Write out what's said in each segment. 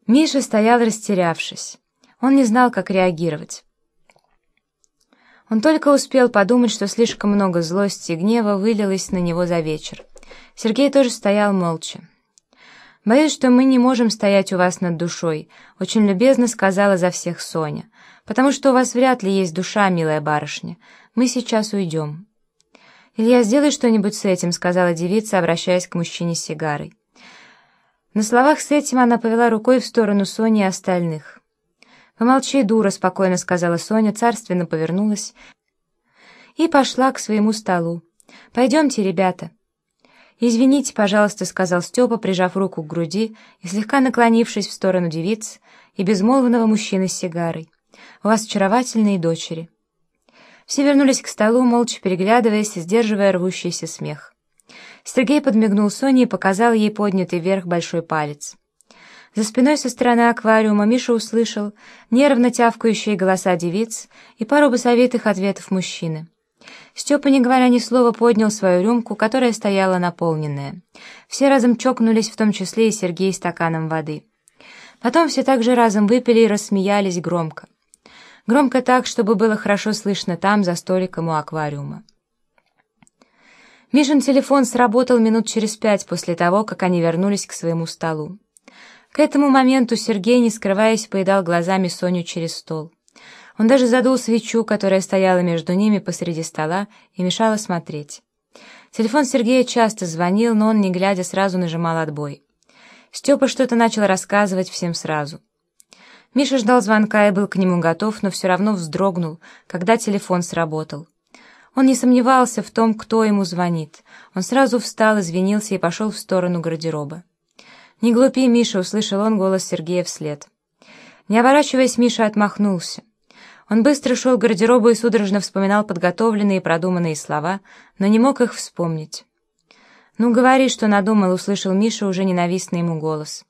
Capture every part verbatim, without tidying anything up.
Миша стоял, растерявшись. Он не знал, как реагировать. Он только успел подумать, что слишком много злости и гнева вылилось на него за вечер. Сергей тоже стоял молча. «Боюсь, что мы не можем стоять у вас над душой», — очень любезно сказала за всех Соня, «потому что у вас вряд ли есть душа, милая барышня. Мы сейчас уйдем». «Илья, сделай что-нибудь с этим», — сказала девица, обращаясь к мужчине с сигарой. На словах с этим она повела рукой в сторону Сони и остальных. «Помолчи, дура», — спокойно сказала Соня, царственно повернулась и пошла к своему столу. «Пойдемте, ребята». «Извините, пожалуйста», — сказал Степа, прижав руку к груди и слегка наклонившись в сторону девиц и безмолвного мужчины с сигарой. «У вас очаровательные дочери». Все вернулись к столу, молча переглядываясь и сдерживая рвущийся смех. Сергей подмигнул Соне и показал ей поднятый вверх большой палец. За спиной со стороны аквариума Миша услышал нервно тявкающие голоса девиц и пару басовитых ответов мужчины. Степа, не говоря ни слова, поднял свою рюмку, которая стояла наполненная. Все разом чокнулись, в том числе и Сергей, стаканом воды. Потом все так же разом выпили и рассмеялись громко. Громко так, чтобы было хорошо слышно там, за столиком у аквариума. Мишин телефон сработал минут через пять после того, как они вернулись к своему столу. К этому моменту Сергей, не скрываясь, поедал глазами Соню через стол. Он даже задул свечу, которая стояла между ними посреди стола и мешала смотреть. Телефон Сергея часто звонил, но он, не глядя, сразу нажимал отбой. Степа что-то начал рассказывать всем сразу. Миша ждал звонка и был к нему готов, но все равно вздрогнул, когда телефон сработал. Он не сомневался в том, кто ему звонит. Он сразу встал, извинился и пошел в сторону гардероба. «Не глупи, Миша», — услышал он голос Сергея вслед. Не оборачиваясь, Миша отмахнулся. Он быстро шел к гардеробу и судорожно вспоминал подготовленные и продуманные слова, но не мог их вспомнить. «Ну, говори, что надумал», — услышал Миша уже ненавистный ему голос.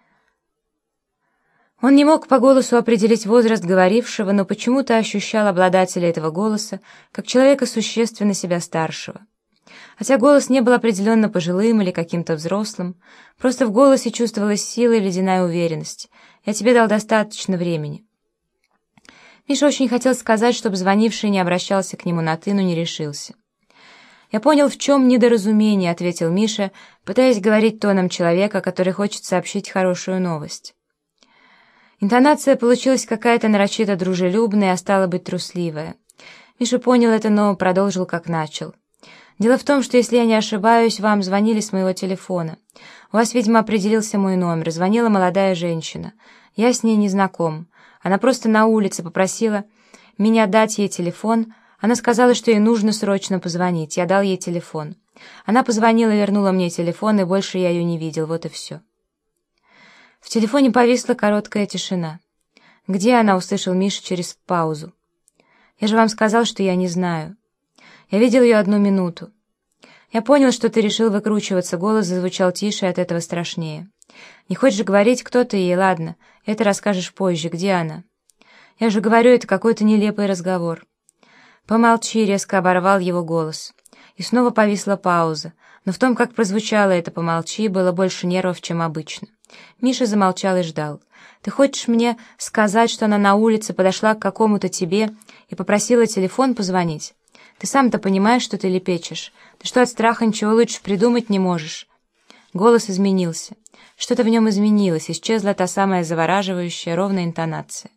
Он не мог по голосу определить возраст говорившего, но почему-то ощущал обладателя этого голоса как человека существенно себя старшего. Хотя голос не был определенно пожилым или каким-то взрослым, просто в голосе чувствовалась сила и ледяная уверенность. «Я тебе дал достаточно времени». Миша очень хотел сказать, чтобы звонивший не обращался к нему на «ты», но не решился. «Я понял, в чем недоразумение», — ответил Миша, пытаясь говорить тоном человека, который хочет сообщить хорошую новость. Интонация получилась какая-то нарочито дружелюбная, а стала быть трусливая. Миша понял это, но продолжил, как начал. «Дело в том, что, если я не ошибаюсь, вам звонили с моего телефона. У вас, видимо, определился мой номер. Звонила молодая женщина. Я с ней не знаком. Она просто на улице попросила меня дать ей телефон. Она сказала, что ей нужно срочно позвонить. Я дал ей телефон. Она позвонила, вернула мне телефон, и больше я ее не видел. Вот и все». В телефоне повисла короткая тишина. «Где она?» — услышал Миша через паузу. «Я же вам сказал, что я не знаю. Я видел ее одну минуту. Я понял, что ты решил выкручиваться». Голос зазвучал тише, от этого страшнее. «Не хочешь говорить, кто ты ей? Ладно, это расскажешь позже. Где она?» «Я же говорю, это какой-то нелепый разговор». «Помолчи», — резко оборвал его голос. И снова повисла пауза, но в том, как прозвучало это «помолчи», было больше нервов, чем обычно. Миша замолчал и ждал. «Ты хочешь мне сказать, что она на улице подошла к какому-то тебе и попросила телефон позвонить? Ты сам-то понимаешь, что ты лепечешь? Ты что, от страха ничего лучше придумать не можешь?» Голос изменился. Что-то в нем изменилось, исчезла та самая завораживающая, ровная интонация.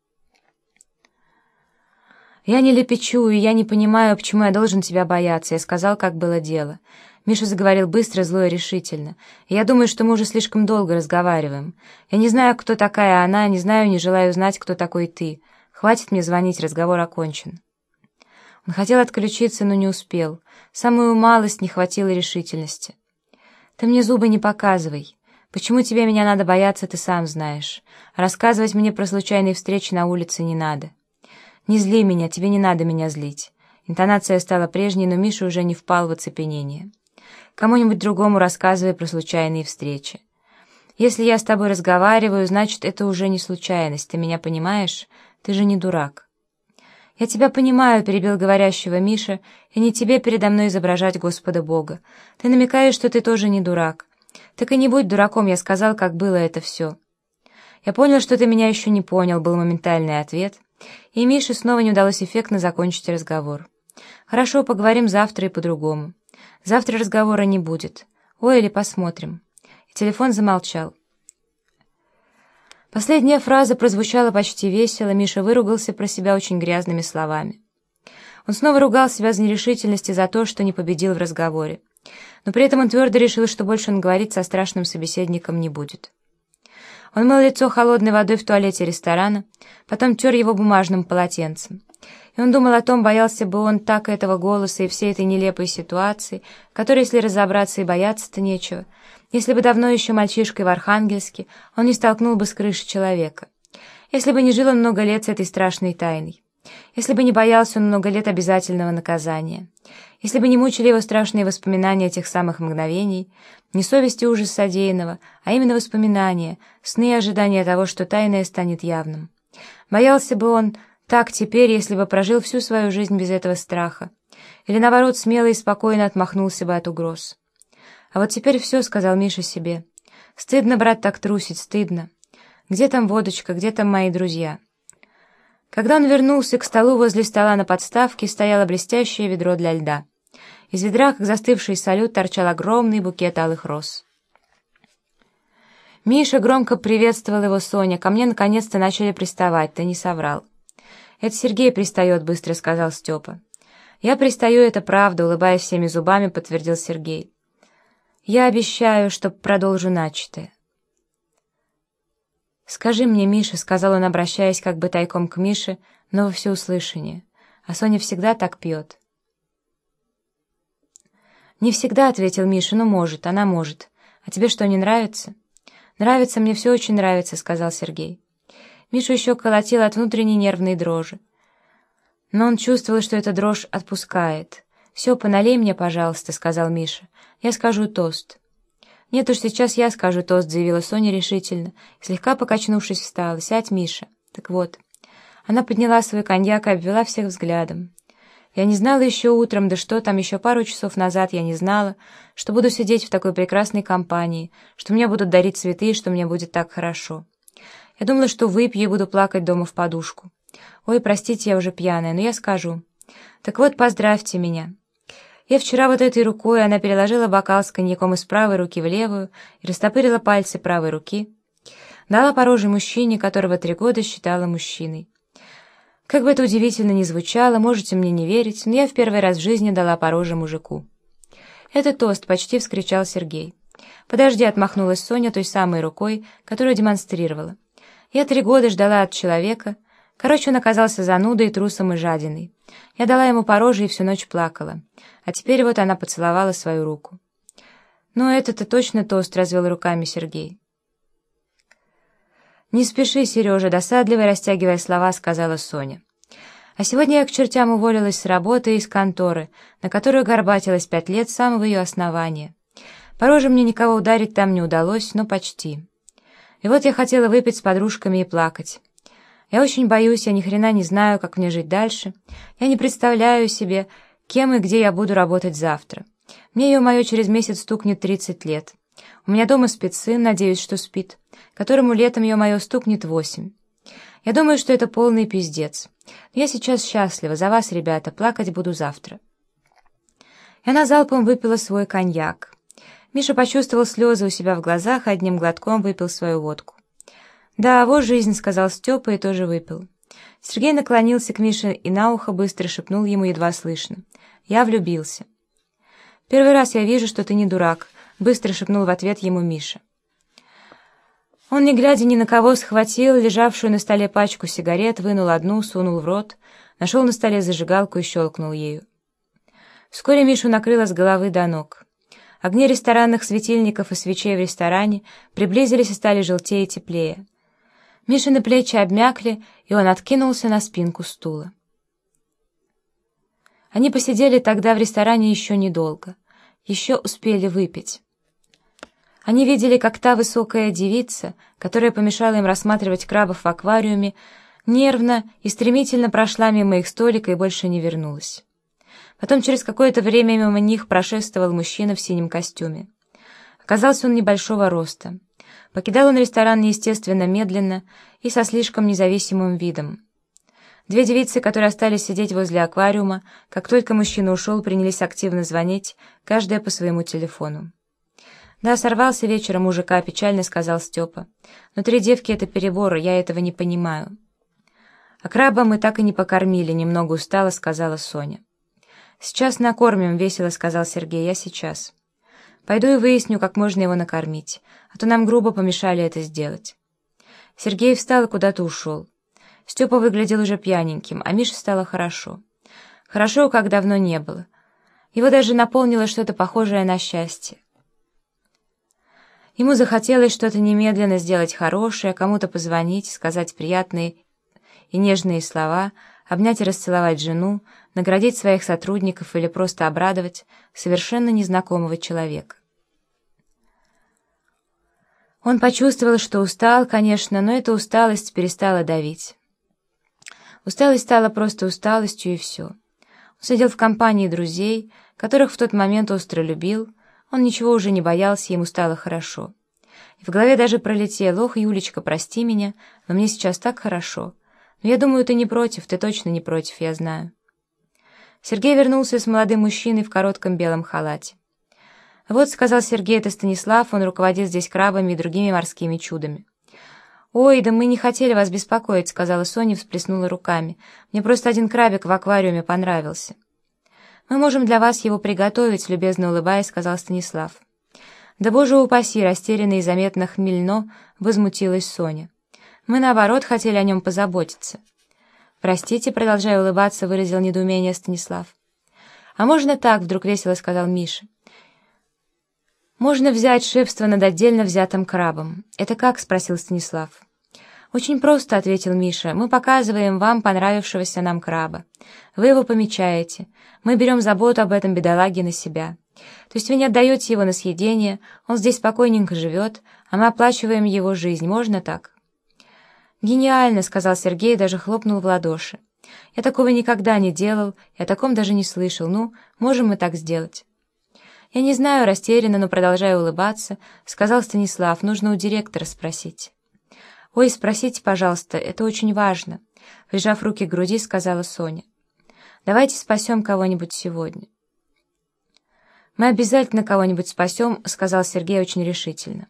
«Я не лепечу, и я не понимаю, почему я должен тебя бояться», — я сказал, как было дело. Миша заговорил быстро, зло и решительно. «Я думаю, что мы уже слишком долго разговариваем. Я не знаю, кто такая она, не знаю, не желаю знать, кто такой ты. Хватит мне звонить, разговор окончен». Он хотел отключиться, но не успел. Самую малость не хватило решительности. «Ты мне зубы не показывай. Почему тебе меня надо бояться, ты сам знаешь. Рассказывать мне про случайные встречи на улице не надо. Не зли меня, тебе не надо меня злить». Интонация стала прежней, но Миша уже не впал в оцепенение. «Кому-нибудь другому рассказывай про случайные встречи. Если я с тобой разговариваю, значит, это уже не случайность, ты меня понимаешь? Ты же не дурак». «Я тебя понимаю», — перебил говорящего Миша, «и не тебе передо мной изображать Господа Бога. Ты намекаешь, что ты тоже не дурак. Так и не будь дураком, я сказал, как было это все». «Я понял, что ты меня еще не понял», — был моментальный ответ, и Мише снова не удалось эффектно закончить разговор. «Хорошо, поговорим завтра и по-другому. Завтра разговора не будет. Ой, или посмотрим». И телефон замолчал. Последняя фраза прозвучала почти весело, Миша выругался про себя очень грязными словами. Он снова ругал себя за нерешительность и за то, что не победил в разговоре. Но при этом он твердо решил, что больше он говорить со страшным собеседником не будет. Он мыл лицо холодной водой в туалете ресторана, потом тер его бумажным полотенцем. И он думал о том, боялся бы он так этого голоса и всей этой нелепой ситуации, в которой, если разобраться, и бояться-то нечего, если бы давно еще мальчишкой в Архангельске он не столкнул бы с крыши человека, если бы не жил он много лет с этой страшной тайной, если бы не боялся он много лет обязательного наказания, если бы не мучили его страшные воспоминания тех самых мгновений, не совесть и ужас содеянного, а именно воспоминания, сны и ожидания того, что тайное станет явным. Боялся бы он так теперь, если бы прожил всю свою жизнь без этого страха, или, наоборот, смело и спокойно отмахнулся бы от угроз. «А вот теперь все», — сказал Миша себе. «Стыдно, брат, так трусить, стыдно. Где там водочка, где там мои друзья?» Когда он вернулся к столу, возле стола на подставке стояло блестящее ведро для льда. Из ведра, как застывший салют, торчал огромный букет алых роз. Миша громко приветствовал его Соня. «Ко мне наконец-то начали приставать, ты не соврал». «Это Сергей пристает», — быстро сказал Степа. «Я пристаю, это правда», — улыбаясь всеми зубами, подтвердил Сергей. «Я обещаю, что продолжу начатое». «Скажи мне, Миша», — сказал он, обращаясь как бы тайком к Мише, но во всеуслышание, «а Соня всегда так пьет». «Не всегда», — ответил Миша, — «ну, может, она может. А тебе что, не нравится?» «Нравится, мне все очень нравится», — сказал Сергей. Мишу еще колотило от внутренней нервной дрожи. Но он чувствовал, что эта дрожь отпускает. «Все, поналей мне, пожалуйста», — сказал Миша. «Я скажу тост». «Нет уж, сейчас я скажу тост», — заявила Соня решительно. Слегка покачнувшись, встала. «Сядь, Миша». «Так вот». Она подняла свой коньяк и обвела всех взглядом. «Я не знала еще утром, да что там, еще пару часов назад я не знала, что буду сидеть в такой прекрасной компании, что мне будут дарить цветы, что мне будет так хорошо. Я думала, что выпью и буду плакать дома в подушку. Ой, простите, я уже пьяная, но я скажу. Так вот, поздравьте меня. Я вчера вот этой рукой», она переложила бокал с коньяком из правой руки в левую и растопырила пальцы правой руки, дала по роже мужчине, которого три года считала мужчиной. Как бы это удивительно ни звучало, можете мне не верить, но я в первый раз в жизни дала по роже мужику. «Это тост», — почти вскричал Сергей. «Подожди», — отмахнулась Соня той самой рукой, которую демонстрировала. «Я три года ждала от человека. Короче, он оказался занудой, трусом и жадиной. Я дала ему по роже и всю ночь плакала. А теперь вот она поцеловала свою руку». «Ну, это-то точно тост», — развел руками Сергей. «Не спеши, Сережа», — досадливо растягивая слова, сказала Соня. «А сегодня я к чертям уволилась с работы и из конторы, на которую горбатилась пять лет с самого ее основания. По роже мне никого ударить там не удалось, но почти. И вот я хотела выпить с подружками и плакать. Я очень боюсь, я ни хрена не знаю, как мне жить дальше. Я не представляю себе, кем и где я буду работать завтра. Мне, ё-моё, через месяц стукнет тридцать лет. У меня дома спит сын, надеюсь, что спит, которому летом, ё-моё, стукнет восемь. Я думаю, что это полный пиздец. Но я сейчас счастлива за вас, ребята, плакать буду завтра». И она залпом выпила свой коньяк. Миша почувствовал слезы у себя в глазах и одним глотком выпил свою водку. «Да, вот жизнь», — сказал Степа и тоже выпил. Сергей наклонился к Мише и на ухо быстро шепнул ему едва слышно: «Я влюбился». «Первый раз я вижу, что ты не дурак», — быстро шепнул в ответ ему Миша. Он, не глядя ни на кого, схватил лежавшую на столе пачку сигарет, вынул одну, сунул в рот, нашел на столе зажигалку и щелкнул ею. Вскоре Мишу накрыло с головы до ног. Огни ресторанных светильников и свечей в ресторане приблизились и стали желтее и теплее. Мишины плечи обмякли, и он откинулся на спинку стула. Они посидели тогда в ресторане еще недолго, еще успели выпить. Они видели, как та высокая девица, которая помешала им рассматривать крабов в аквариуме, нервно и стремительно прошла мимо их столика и больше не вернулась. Потом через какое-то время мимо них прошествовал мужчина в синем костюме. Оказался он небольшого роста. Покидал он ресторан неестественно медленно и со слишком независимым видом. Две девицы, которые остались сидеть возле аквариума, как только мужчина ушел, принялись активно звонить, каждая по своему телефону. «Да, сорвался вечером мужика», — печально сказал Степа. «Но три девки — это перебор, я этого не понимаю». «А краба мы так и не покормили», — немного устала, сказала Соня. «Сейчас накормим», — весело сказал Сергей, — «я сейчас. Пойду и выясню, как можно его накормить, а то нам грубо помешали это сделать». Сергей встал и куда-то ушел. Степа выглядел уже пьяненьким, а Мише стало хорошо. Хорошо, как давно не было. Его даже наполнило что-то похожее на счастье. Ему захотелось что-то немедленно сделать хорошее, кому-то позвонить, сказать приятные и нежные слова, обнять и расцеловать жену, наградить своих сотрудников или просто обрадовать совершенно незнакомого человека. Он почувствовал, что устал, конечно, но эта усталость перестала давить. Усталость стала просто усталостью, и все. Он сидел в компании друзей, которых в тот момент остро любил, он ничего уже не боялся, ему стало хорошо. И в голове даже пролетело: «Ох, Юлечка, прости меня, но мне сейчас так хорошо. Но я думаю, ты не против, ты точно не против, я знаю». Сергей вернулся с молодым мужчиной в коротком белом халате. «Вот», — сказал Сергей, — «это Станислав, он руководит здесь крабами и другими морскими чудами». «Ой, да мы не хотели вас беспокоить», — сказала Соня и всплеснула руками. «Мне просто один крабик в аквариуме понравился». «Мы можем для вас его приготовить», — любезно улыбаясь, сказал Станислав. «Да боже упаси», — растерянно и заметно хмельно возмутилась Соня. «Мы, наоборот, хотели о нем позаботиться». «Простите», — продолжая улыбаться, выразил недоумение Станислав. «А можно так», — вдруг весело сказал Миша. «Можно взять шефство над отдельно взятым крабом». «Это как?» — спросил Станислав. «Очень просто», — ответил Миша. «Мы показываем вам понравившегося нам краба. Вы его помечаете. Мы берем заботу об этом бедолаге на себя. То есть вы не отдаете его на съедение, он здесь спокойненько живет, а мы оплачиваем его жизнь. Можно так?» «Гениально», — сказал Сергей и даже хлопнул в ладоши. «Я такого никогда не делал, я о таком даже не слышал. Ну, можем мы так сделать?» «Я не знаю», — растерянно, но продолжая улыбаться, сказал Станислав. «Нужно у директора спросить». «Ой, спросите, пожалуйста, это очень важно», — прижав руки к груди, сказала Соня. «Давайте спасем кого-нибудь сегодня». «Мы обязательно кого-нибудь спасем», — сказал Сергей очень решительно.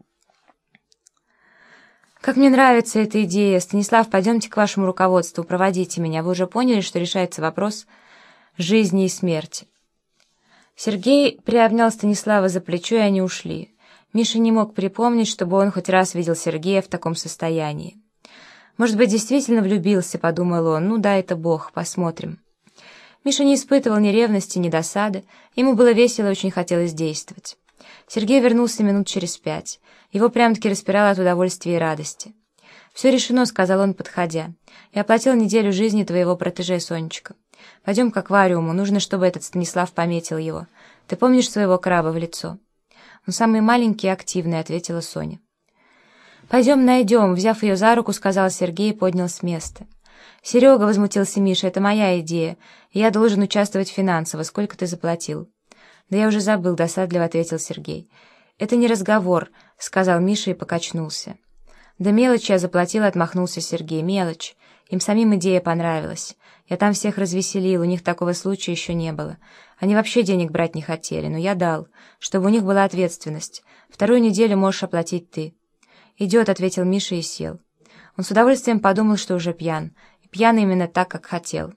«Как мне нравится эта идея! Станислав, пойдемте к вашему руководству, проводите меня. Вы уже поняли, что решается вопрос жизни и смерти». Сергей приобнял Станислава за плечо, и они ушли. Миша не мог припомнить, чтобы он хоть раз видел Сергея в таком состоянии. «Может быть, действительно влюбился», — подумал он. «Ну да, это Бог, посмотрим». Миша не испытывал ни ревности, ни досады. Ему было весело и очень хотелось действовать. Сергей вернулся минут через пять. Его прям-таки распирало от удовольствия и радости. «Все решено», — сказал он, подходя. «Я оплатил неделю жизни твоего протеже, Сонечка. Пойдем к аквариуму, нужно, чтобы этот Станислав пометил его. Ты помнишь своего краба в лицо?» «Он самый маленький и активный», — ответила Соня. «Пойдем найдем», — взяв ее за руку, сказал Сергей и поднял с места. «Серега», — возмутился Миша, — «это моя идея, и я должен участвовать финансово. Сколько ты заплатил?» «Да я уже забыл», — досадливо ответил Сергей. «Это не разговор», — сказал Миша и покачнулся. «Да мелочь я заплатил», — отмахнулся Сергей. «Мелочь. Им самим идея понравилась. Я там всех развеселил, у них такого случая еще не было. Они вообще денег брать не хотели, но я дал, чтобы у них была ответственность. Вторую неделю можешь оплатить ты». «Идет», — ответил Миша и сел. Он с удовольствием подумал, что уже пьян. И пьян именно так, как хотел.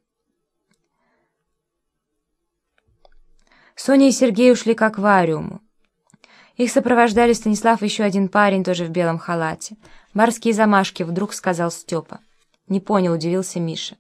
Соня и Сергей ушли к аквариуму. Их сопровождали Станислав и еще один парень, тоже в белом халате. «Барские замашки», — вдруг сказал Степа. «Не понял», — удивился Миша.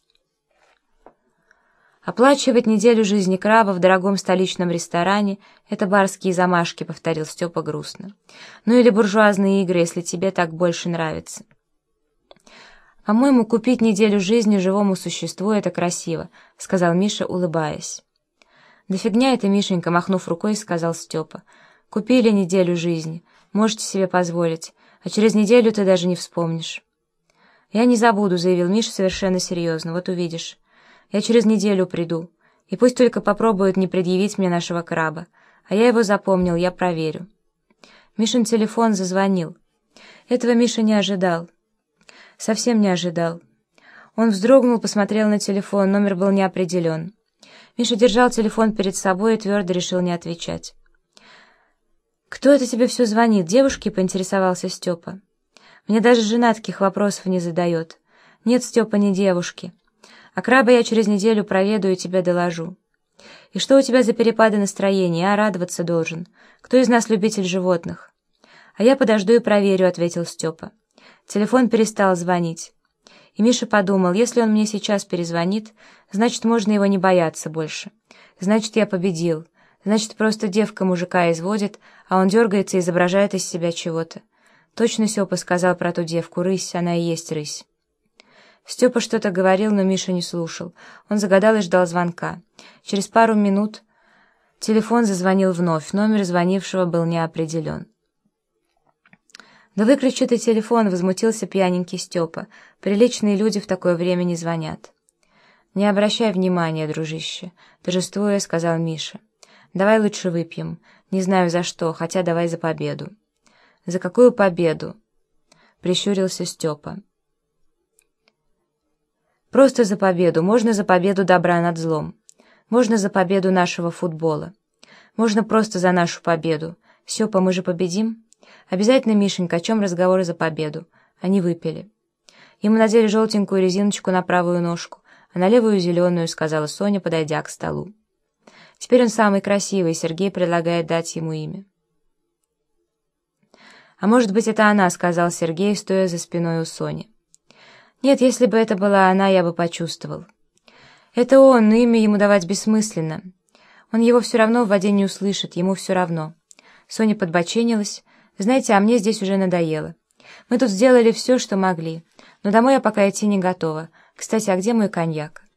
«Оплачивать неделю жизни краба в дорогом столичном ресторане — это барские замашки», — повторил Степа грустно. «Ну или буржуазные игры, если тебе так больше нравится». «По-моему, купить неделю жизни живому существу — это красиво», — сказал Миша, улыбаясь. «Да фигня это, Мишенька», — махнув рукой, сказал Степа. «Купили неделю жизни, можете себе позволить, а через неделю ты даже не вспомнишь». «Я не забуду», — заявил Миша совершенно серьезно, — «вот увидишь. Я через неделю приду, и пусть только попробуют не предъявить мне нашего краба, а я его запомнил, я проверю». Мишин телефон зазвонил. Этого Миша не ожидал. Совсем не ожидал. Он вздрогнул, посмотрел на телефон, номер был не определен. Миша держал телефон перед собой и твердо решил не отвечать. «Кто это тебе все звонит? Девушки?» — поинтересовался Степа. «Мне даже жена таких вопросов не задает. Нет, Степа, не девушки. А краба я через неделю проведу и тебе доложу. И что у тебя за перепады настроения, а радоваться должен? Кто из нас любитель животных?» «А я подожду и проверю», — ответил Степа. Телефон перестал звонить. И Миша подумал, если он мне сейчас перезвонит, значит, можно его не бояться больше. Значит, я победил. Значит, просто девка мужика изводит, а он дергается и изображает из себя чего-то. Точно Степа сказал про ту девку, рысь, она и есть рысь. Степа что-то говорил, но Миша не слушал. Он загадал и ждал звонка. Через пару минут телефон зазвонил вновь, номер звонившего был не определен. «Да выключи ты телефон», — возмутился пьяненький Степа. «Приличные люди в такое время не звонят». «Не обращай внимания, дружище», — торжествуя, сказал Миша. «Давай лучше выпьем. Не знаю за что, хотя давай за победу». «За какую победу?» — прищурился Степа. «Просто за победу. Можно за победу добра над злом. Можно за победу нашего футбола. Можно просто за нашу победу. Степа, мы же победим?» «Обязательно, Мишенька, о чем разговоры за победу?» Они выпили. Ему надели желтенькую резиночку на правую ножку, а на левую зеленую, сказала Соня, подойдя к столу. Теперь он самый красивый, Сергей предлагает дать ему имя. «А может быть, это она», — сказал Сергей, стоя за спиной у Сони. «Нет, если бы это была она, я бы почувствовал». «Это он, но имя ему давать бессмысленно. Он его все равно в воде не услышит, ему все равно». Соня подбоченилась. «Знаете, а мне здесь уже надоело. Мы тут сделали все, что могли, но домой я пока идти не готова. Кстати, а где мой коньяк?»